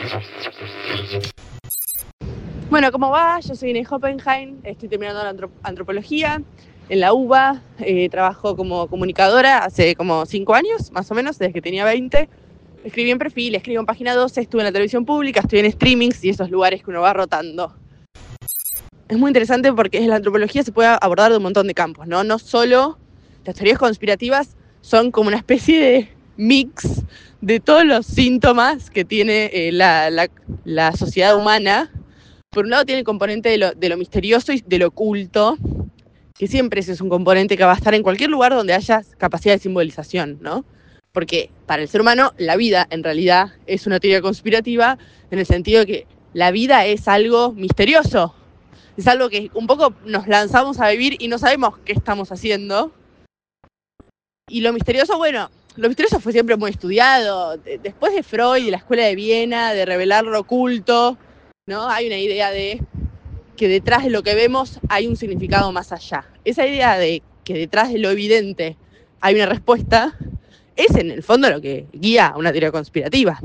Bueno, ¿cómo va? Yo soy Inés Hoppenheim, estoy terminando la antropología en la UBA, trabajo como comunicadora hace como 5 años, más o menos, desde que tenía 20. Escribí en Perfil, escribo en Página 12, estuve en la televisión pública, estoy en streamings y esos lugares que uno va rotando. Es muy interesante porque la antropología se puede abordar de un montón de campos, ¿no? No solo las teorías conspirativas son como una especie de mix de todos los síntomas que tiene la sociedad humana. Por un lado tiene el componente de lo misterioso y de lo oculto, que siempre ese es un componente que va a estar en cualquier lugar donde haya capacidad de simbolización, ¿no? Porque para el ser humano la vida en realidad es una teoría conspirativa en el sentido de que la vida es algo misterioso, es algo que un poco nos lanzamos a vivir y no sabemos qué estamos haciendo. Y lo misterioso, bueno, lo misterioso fue siempre muy estudiado. Después de Freud y la Escuela de Viena, de revelar lo oculto, ¿no? Hay una idea de que detrás de lo que vemos hay un significado más allá. Esa idea de que detrás de lo evidente hay una respuesta es en el fondo lo que guía a una teoría conspirativa,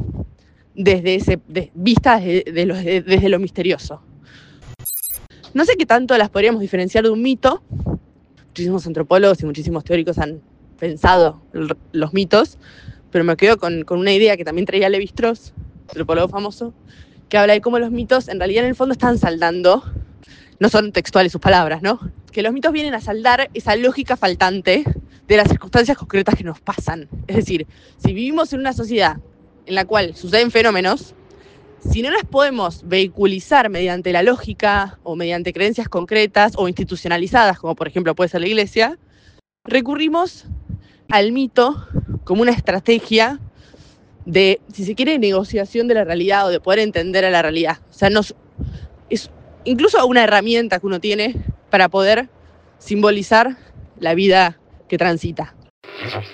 vista desde lo misterioso. No sé qué tanto las podríamos diferenciar de un mito. Muchísimos antropólogos y muchísimos teóricos han pensado los mitos, pero me quedo con una idea que también traía Lévi-Strauss, antropólogo famoso, que habla de cómo los mitos en realidad en el fondo están saldando, no son textuales sus palabras, ¿no? Que los mitos vienen a saldar esa lógica faltante de las circunstancias concretas que nos pasan. Es decir, si vivimos en una sociedad en la cual suceden fenómenos, si no las podemos vehiculizar mediante la lógica o mediante creencias concretas o institucionalizadas, como por ejemplo puede ser la iglesia, recurrimos al mito como una estrategia de, si se quiere, negociación de la realidad o de poder entender a la realidad. O sea, es incluso una herramienta que uno tiene para poder simbolizar la vida que transita.